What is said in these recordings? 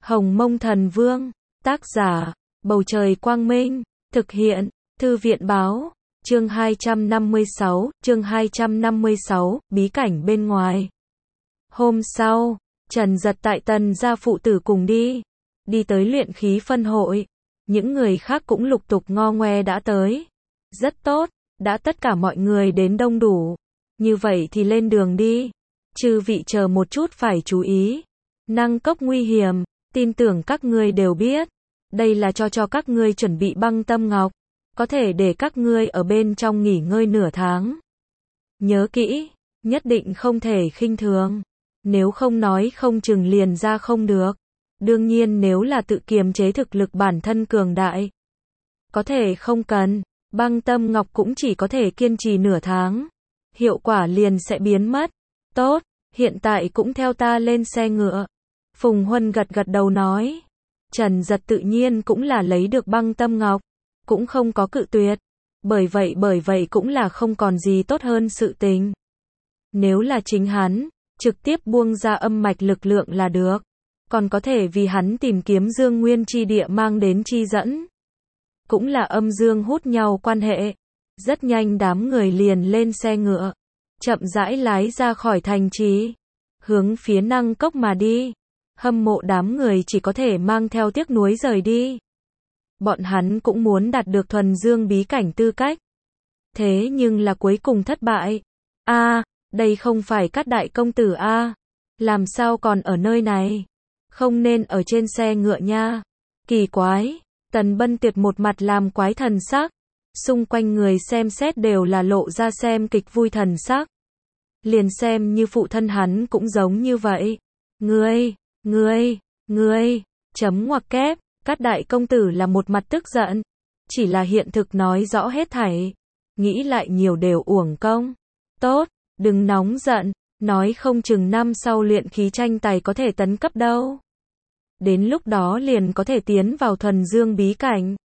Hồng Mông Thần Vương, tác giả, Bầu Trời Quang Minh, thực hiện, Thư viện Báo, chương 256, bí cảnh bên ngoài. Hôm sau, Trần Giật tại Tần gia phụ tử cùng đi tới luyện khí phân hội. Những người khác cũng lục tục ngo ngoe đã tới. Rất tốt, đã tất cả mọi người đến đông đủ. Như vậy thì lên đường đi. Chư vị chờ một chút phải chú ý. Năng cốc nguy hiểm, tin tưởng các ngươi đều biết. Đây là cho các ngươi chuẩn bị băng tâm ngọc. Có thể để các ngươi ở bên trong nghỉ ngơi nửa tháng. Nhớ kỹ, nhất định không thể khinh thường. Nếu không nói không chừng liền ra không được. Đương nhiên nếu là tự kiềm chế thực lực bản thân cường đại. Có thể không cần, băng tâm ngọc cũng chỉ có thể kiên trì nửa tháng. Hiệu quả liền sẽ biến mất. Tốt, hiện tại cũng theo ta lên xe ngựa. Phùng Huân gật đầu nói. Trần Giật tự nhiên cũng là lấy được băng tâm ngọc. Cũng không có cự tuyệt. Bởi vậy cũng là không còn gì tốt hơn sự tình. Nếu là chính hắn, trực tiếp buông ra âm mạch lực lượng là được. Còn có thể vì hắn tìm kiếm dương nguyên chi địa mang đến chi dẫn. Cũng là âm dương hút nhau quan hệ. Rất nhanh đám người liền lên xe ngựa. Chậm rãi lái ra khỏi thành trì. Hướng phía Năng Cốc mà đi. Hâm mộ đám người chỉ có thể mang theo tiếc nuối rời đi. Bọn hắn cũng muốn đạt được thuần dương bí cảnh tư cách. Thế nhưng là cuối cùng thất bại. Đây không phải Cát đại công tử làm sao còn ở nơi này? Không nên ở trên xe ngựa nha. Kỳ quái, Tần Bân Tiệt một mặt làm quái thần sắc. Xung quanh người xem xét đều là lộ ra xem kịch vui thần sắc. Liền xem như phụ thân hắn cũng giống như vậy. Ngươi, chấm ngoặc kép, Cát đại công tử là một mặt tức giận. Chỉ là hiện thực nói rõ hết thảy. Nghĩ lại nhiều đều uổng công. Tốt, đừng nóng giận, nói không chừng năm sau luyện khí tranh tài có thể tấn cấp đâu. Đến lúc đó liền có thể tiến vào thuần dương bí cảnh.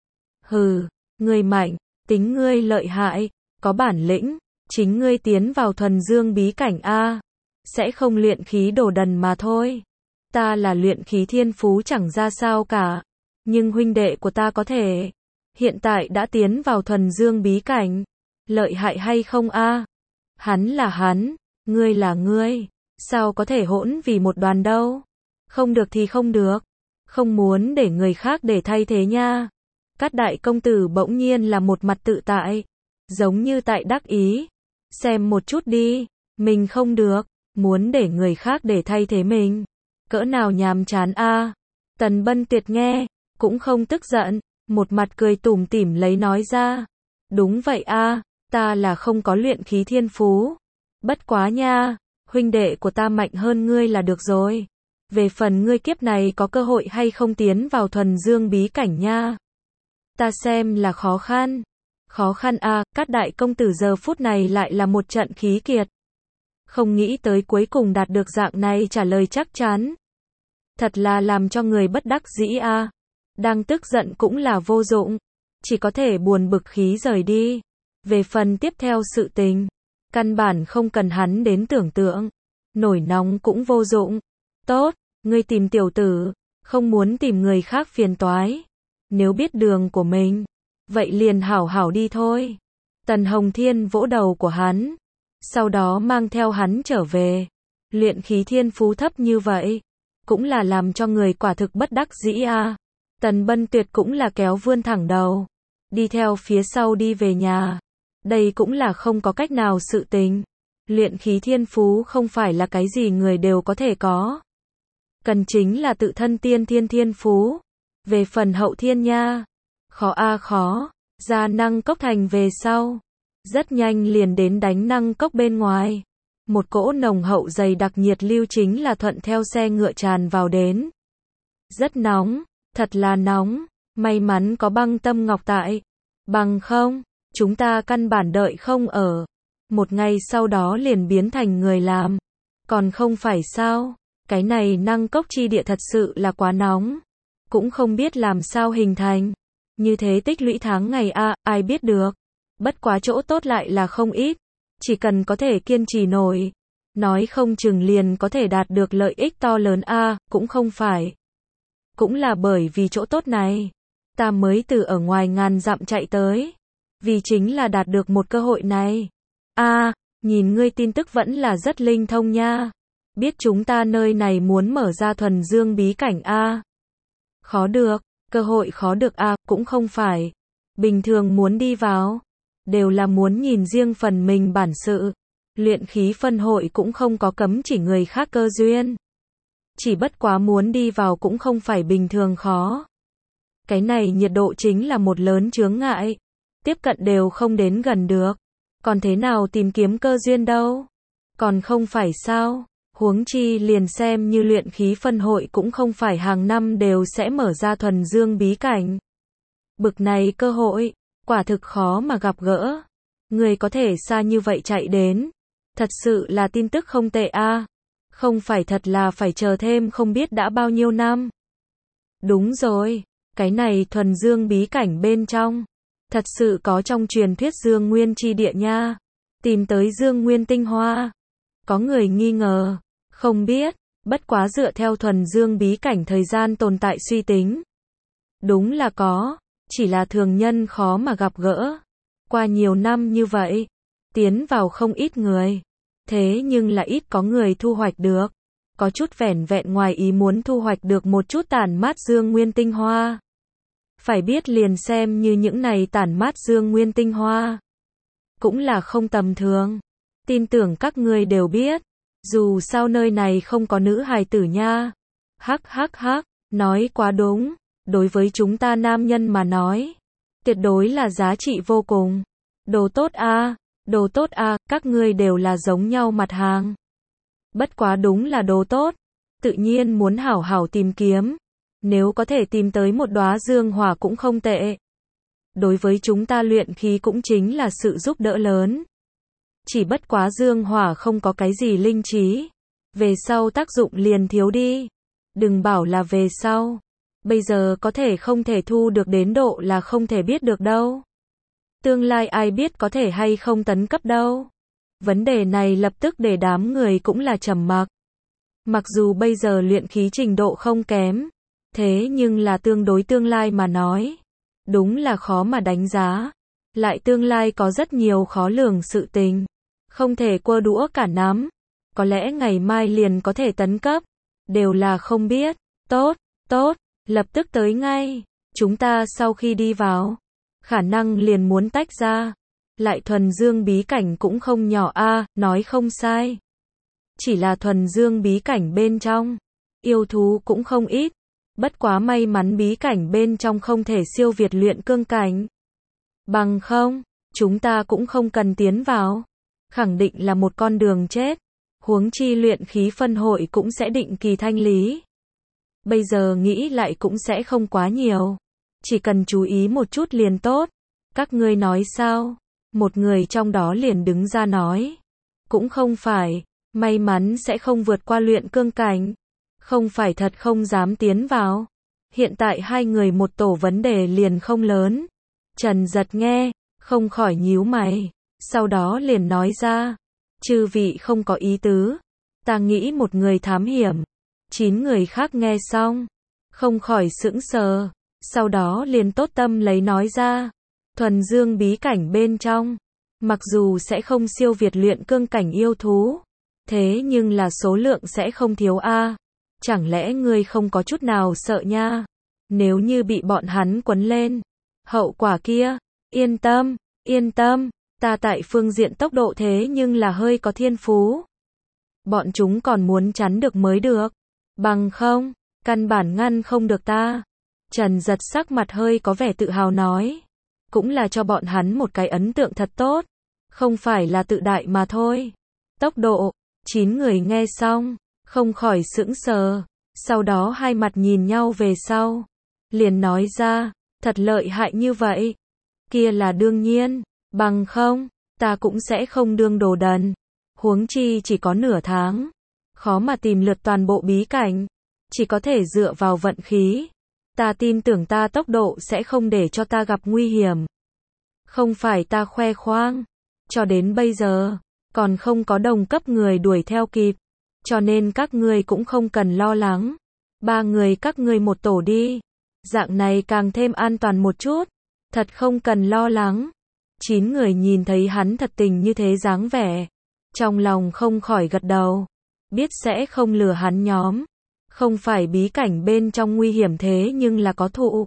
Hừ, ngươi mạnh, tính ngươi lợi hại, có bản lĩnh, chính ngươi tiến vào thuần dương bí cảnh sẽ không luyện khí đồ đần mà thôi. Ta là luyện khí thiên phú chẳng ra sao cả, nhưng huynh đệ của ta có thể. Hiện tại đã tiến vào thuần dương bí cảnh. Lợi hại hay không Hắn là hắn, ngươi là ngươi, sao có thể hỗn vì một đoàn đâu? Không được thì không được, không muốn để người khác để thay thế nha. Cát đại công tử bỗng nhiên là một mặt tự tại, giống như tại đắc ý. Xem một chút đi, mình không được, muốn để người khác để thay thế mình. Cỡ nào nhàm chán Tần Bân Tiệt nghe, cũng không tức giận, một mặt cười tủm tỉm lấy nói ra. Đúng vậy ta là không có luyện khí thiên phú. Bất quá nha, huynh đệ của ta mạnh hơn ngươi là được rồi. Về phần ngươi kiếp này có cơ hội hay không tiến vào thuần dương bí cảnh nha. Ta xem là khó khăn. Khó khăn Cát đại công tử giờ phút này lại là một trận khí kiệt. Không nghĩ tới cuối cùng đạt được dạng này trả lời chắc chắn. Thật là làm cho người bất đắc dĩ Đang tức giận cũng là vô dụng. Chỉ có thể buồn bực khí rời đi. Về phần tiếp theo sự tình, căn bản không cần hắn đến tưởng tượng. Nổi nóng cũng vô dụng. Tốt, ngươi tìm tiểu tử, không muốn tìm người khác phiền toái. Nếu biết đường của mình, vậy liền hảo hảo đi thôi. Tần Hồng Thiên vỗ đầu của hắn, sau đó mang theo hắn trở về. Luyện khí thiên phú thấp như vậy, cũng là làm cho người quả thực bất đắc dĩ Tần Bân Tuyệt cũng là kéo vươn thẳng đầu, đi theo phía sau đi về nhà. Đây cũng là không có cách nào sự tình. Luyện khí thiên phú không phải là cái gì người đều có thể có. Cần chính là tự thân tiên thiên phú. Về phần hậu thiên nha, khó. Ra Năng Cốc thành về sau, rất nhanh liền đến đánh Năng Cốc bên ngoài. Một cỗ nồng hậu dày đặc nhiệt lưu chính là thuận theo xe ngựa tràn vào đến. Rất nóng, thật là nóng. May mắn có băng tâm ngọc tại. Bằng không, chúng ta căn bản đợi không ở. Một ngày sau đó liền biến thành người làm. Còn không phải sao? Cái này Năng Cốc chi địa thật sự là quá nóng. Cũng không biết làm sao hình thành. Như thế tích lũy tháng ngày ai biết được. Bất quá chỗ tốt lại là không ít. Chỉ cần có thể kiên trì nổi. Nói không chừng liền có thể đạt được lợi ích to lớn cũng không phải. Cũng là bởi vì chỗ tốt này, ta mới từ ở ngoài ngàn dặm chạy tới. Vì chính là đạt được một cơ hội này. Nhìn ngươi tin tức vẫn là rất linh thông nha. Biết chúng ta nơi này muốn mở ra thuần dương bí cảnh khó được, cơ hội khó được cũng không phải. Bình thường muốn đi vào, đều là muốn nhìn riêng phần mình bản sự. Luyện khí phân hội cũng không có cấm chỉ người khác cơ duyên. Chỉ bất quá muốn đi vào cũng không phải bình thường khó. Cái này nhiệt độ chính là một lớn chướng ngại. Tiếp cận đều không đến gần được. Còn thế nào tìm kiếm cơ duyên đâu? Còn không phải sao? Huống chi liền xem như luyện khí phân hội cũng không phải hàng năm đều sẽ mở ra thuần dương bí cảnh. Bực này cơ hội, quả thực khó mà gặp gỡ. Người có thể xa như vậy chạy đến. Thật sự là tin tức không tệ Không phải thật là phải chờ thêm không biết đã bao nhiêu năm. Đúng rồi, cái này thuần dương bí cảnh bên trong. Thật sự có trong truyền thuyết dương nguyên chi địa nha. Tìm tới dương nguyên tinh hoa. Có người nghi ngờ. Không biết, bất quá dựa theo thuần dương bí cảnh thời gian tồn tại suy tính. Đúng là có, chỉ là thường nhân khó mà gặp gỡ. Qua nhiều năm như vậy, tiến vào không ít người. Thế nhưng là ít có người thu hoạch được. Có chút vẻn vẹn ngoài ý muốn thu hoạch được một chút tản mát dương nguyên tinh hoa. Phải biết liền xem như những này tản mát dương nguyên tinh hoa. Cũng là không tầm thường. Tin tưởng các ngươi đều biết. Dù sao nơi này không có nữ hài tử nha. Hắc, nói quá đúng. Đối với chúng ta nam nhân mà nói. Tuyệt đối là giá trị vô cùng. Đồ tốt các ngươi đều là giống nhau mặt hàng. Bất quá đúng là đồ tốt. Tự nhiên muốn hảo hảo tìm kiếm. Nếu có thể tìm tới một đóa dương hỏa cũng không tệ. Đối với chúng ta luyện khí cũng chính là sự giúp đỡ lớn. Chỉ bất quá dương hỏa không có cái gì linh trí. Về sau tác dụng liền thiếu đi. Đừng bảo là về sau. Bây giờ có thể không thể thu được đến độ là không thể biết được đâu. Tương lai ai biết có thể hay không tấn cấp đâu. Vấn đề này lập tức để đám người cũng là trầm mặc. Mặc dù bây giờ luyện khí trình độ không kém. Thế nhưng là tương đối tương lai mà nói. Đúng là khó mà đánh giá. Lại tương lai có rất nhiều khó lường sự tình. Không thể quơ đũa cả nắm. Có lẽ ngày mai liền có thể tấn cấp. Đều là không biết. Tốt, lập tức tới ngay. Chúng ta sau khi đi vào, khả năng liền muốn tách ra. Lại thuần dương bí cảnh cũng không nhỏ nói không sai. Chỉ là thuần dương bí cảnh bên trong. Yêu thú cũng không ít. Bất quá may mắn bí cảnh bên trong không thể siêu việt luyện cương cảnh. Bằng không, chúng ta cũng không cần tiến vào. Khẳng định là một con đường chết. Huống chi luyện khí phân hội cũng sẽ định kỳ thanh lý. Bây giờ nghĩ lại cũng sẽ không quá nhiều. Chỉ cần chú ý một chút liền tốt. Các ngươi nói sao? Một người trong đó liền đứng ra nói. Cũng không phải. May mắn sẽ không vượt qua luyện cương cảnh. Không phải thật không dám tiến vào. Hiện tại hai người một tổ vấn đề liền không lớn. Trần Giật nghe, không khỏi nhíu mày. Sau đó liền nói ra. Chư vị không có ý tứ. Ta nghĩ một người thám hiểm. 9 người khác nghe xong. Không khỏi sững sờ. Sau đó liền tốt tâm lấy nói ra. Thuần dương bí cảnh bên trong. Mặc dù sẽ không siêu việt luyện cương cảnh yêu thú. Thế nhưng là số lượng sẽ không thiếu Chẳng lẽ ngươi không có chút nào sợ nha? Nếu như bị bọn hắn quấn lên. Hậu quả kia. Yên tâm. Ta tại phương diện tốc độ thế nhưng là hơi có thiên phú. Bọn chúng còn muốn chắn được mới được. Bằng không, căn bản ngăn không được ta. Trần Giật sắc mặt hơi có vẻ tự hào nói. Cũng là cho bọn hắn một cái ấn tượng thật tốt. Không phải là tự đại mà thôi. Tốc độ, 9 người nghe xong, không khỏi sững sờ. Sau đó hai mặt nhìn nhau về sau. Liền nói ra, thật lợi hại như vậy. Kia là đương nhiên, bằng không, ta cũng sẽ không đương đồ đần. Huống chi chỉ có nửa tháng. Khó mà tìm lượt toàn bộ bí cảnh. Chỉ có thể dựa vào vận khí. Ta tin tưởng ta tốc độ sẽ không để cho ta gặp nguy hiểm. Không phải ta khoe khoang. Cho đến bây giờ, còn không có đồng cấp người đuổi theo kịp. Cho nên các ngươi cũng không cần lo lắng. Ba người các ngươi một tổ đi. Dạng này càng thêm an toàn một chút. Thật không cần lo lắng. 9 người nhìn thấy hắn thật tình như thế dáng vẻ. Trong lòng không khỏi gật đầu. Biết sẽ không lừa hắn nhóm. Không phải bí cảnh bên trong nguy hiểm thế nhưng là có thụ.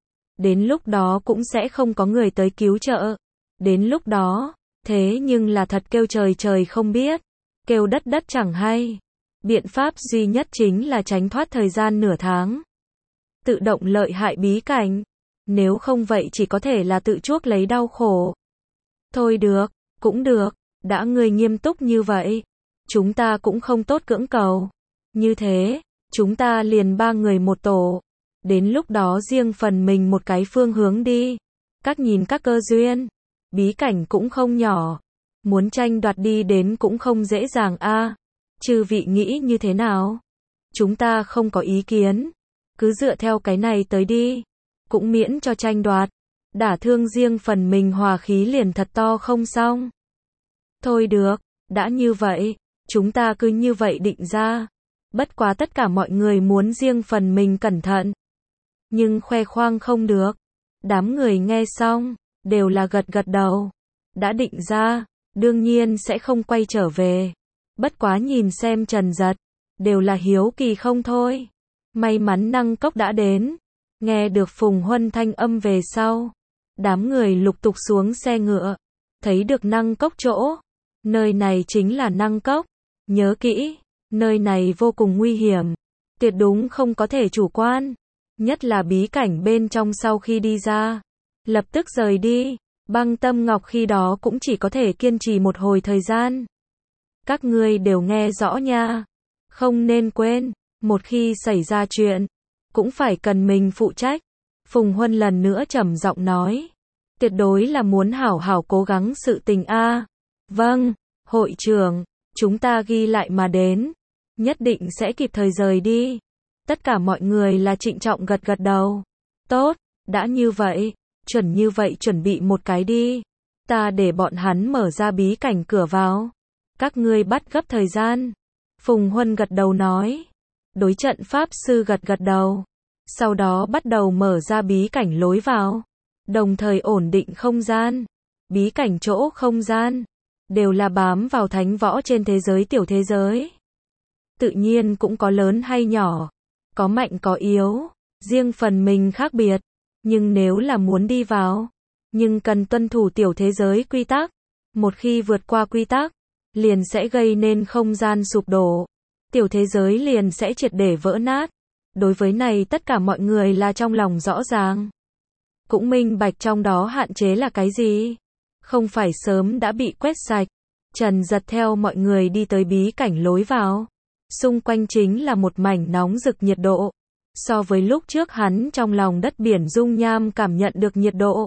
Đến lúc đó cũng sẽ không có người tới cứu trợ. Đến lúc đó, thế nhưng là thật kêu trời trời không biết. Kêu đất đất chẳng hay. Biện pháp duy nhất chính là tránh thoát thời gian nửa tháng. Tự động lợi hại bí cảnh. Nếu không vậy chỉ có thể là tự chuốc lấy đau khổ. Thôi được, cũng được, đã ngươi nghiêm túc như vậy. Chúng ta cũng không tốt cưỡng cầu. Như thế, chúng ta liền 3 người một tổ. Đến lúc đó riêng phần mình một cái phương hướng đi. Các nhìn các cơ duyên. Bí cảnh cũng không nhỏ. Muốn tranh đoạt đi đến cũng không dễ dàng a. Chư vị nghĩ như thế nào? Chúng ta không có ý kiến. Cứ dựa theo cái này tới đi. Cũng miễn cho tranh đoạt. Đả thương riêng phần mình hòa khí liền thật to không xong. Thôi được, đã như vậy, chúng ta cứ như vậy định ra. Bất quá tất cả mọi người muốn riêng phần mình cẩn thận. Nhưng khoe khoang không được. Đám người nghe xong, đều là gật gật đầu. Đã định ra, đương nhiên sẽ không quay trở về. Bất quá nhìn xem Trần Giật, đều là hiếu kỳ không thôi. May mắn Năng Cốc đã đến. Nghe được Phùng Huân thanh âm về sau. Đám người lục tục xuống xe ngựa. Thấy được Năng Cốc chỗ. Nơi này chính là Năng Cốc. Nhớ kỹ, nơi này vô cùng nguy hiểm. Tuyệt đúng không có thể chủ quan. Nhất là bí cảnh bên trong sau khi đi ra. Lập tức rời đi. Băng Tâm Ngọc khi đó cũng chỉ có thể kiên trì một hồi thời gian. Các ngươi đều nghe rõ nha. Không nên quên, một khi xảy ra chuyện, cũng phải cần mình phụ trách. Phùng Huân lần nữa trầm giọng nói. Tuyệt đối là muốn hảo hảo cố gắng sự tình a. Vâng, hội trưởng, chúng ta ghi lại mà đến. Nhất định sẽ kịp thời rời đi. Tất cả mọi người là trịnh trọng gật gật đầu. Tốt, đã như vậy, như vậy chuẩn bị một cái đi. Ta để bọn hắn mở ra bí cảnh cửa vào. Các ngươi bắt gấp thời gian. Phùng Huân gật đầu nói. Đối trận pháp sư gật gật đầu. Sau đó bắt đầu mở ra bí cảnh lối vào. Đồng thời ổn định không gian. Bí cảnh chỗ không gian. Đều là bám vào thánh võ trên thế giới tiểu thế giới. Tự nhiên cũng có lớn hay nhỏ. Có mạnh có yếu. Riêng phần mình khác biệt. Nhưng nếu là muốn đi vào. Nhưng cần tuân thủ tiểu thế giới quy tắc. Một khi vượt qua quy tắc. Liền sẽ gây nên không gian sụp đổ. Tiểu thế giới liền sẽ triệt để vỡ nát. Đối với này tất cả mọi người là trong lòng rõ ràng. Cũng minh bạch trong đó hạn chế là cái gì. Không phải sớm đã bị quét sạch. Trần Giật theo mọi người đi tới bí cảnh lối vào. Xung quanh chính là một mảnh nóng rực nhiệt độ. So với lúc trước hắn trong lòng đất biển dung nham cảm nhận được nhiệt độ.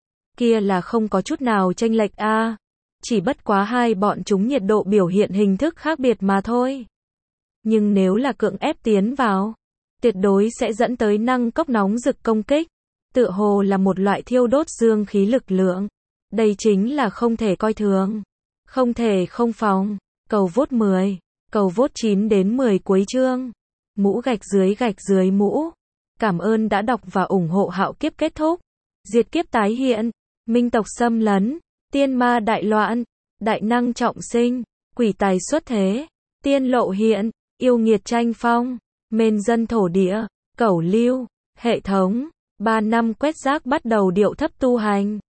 Kia là không có chút nào chênh lệch a. Chỉ bất quá hai bọn chúng nhiệt độ biểu hiện hình thức khác biệt mà thôi. Nhưng nếu là cưỡng ép tiến vào, tuyệt đối sẽ dẫn tới năng cốc nóng rực công kích. Tựa hồ là một loại thiêu đốt dương khí lực lượng. Đây chính là không thể coi thường. Không thể không phòng. Cầu vote 10. Cầu vote 9 đến 10 cuối chương. Mũ gạch dưới mũ. Cảm ơn đã đọc và ủng hộ Hạo Kiếp kết thúc. Diệt kiếp tái hiện. Minh tộc xâm lấn. Tiên ma đại loạn. Đại năng trọng sinh. Quỷ tài xuất thế. Tiên lộ hiện. Yêu nghiệt tranh phong. Mên dân thổ địa. Cẩu lưu. Hệ thống. 3 năm quét rác bắt đầu điệu thấp tu hành.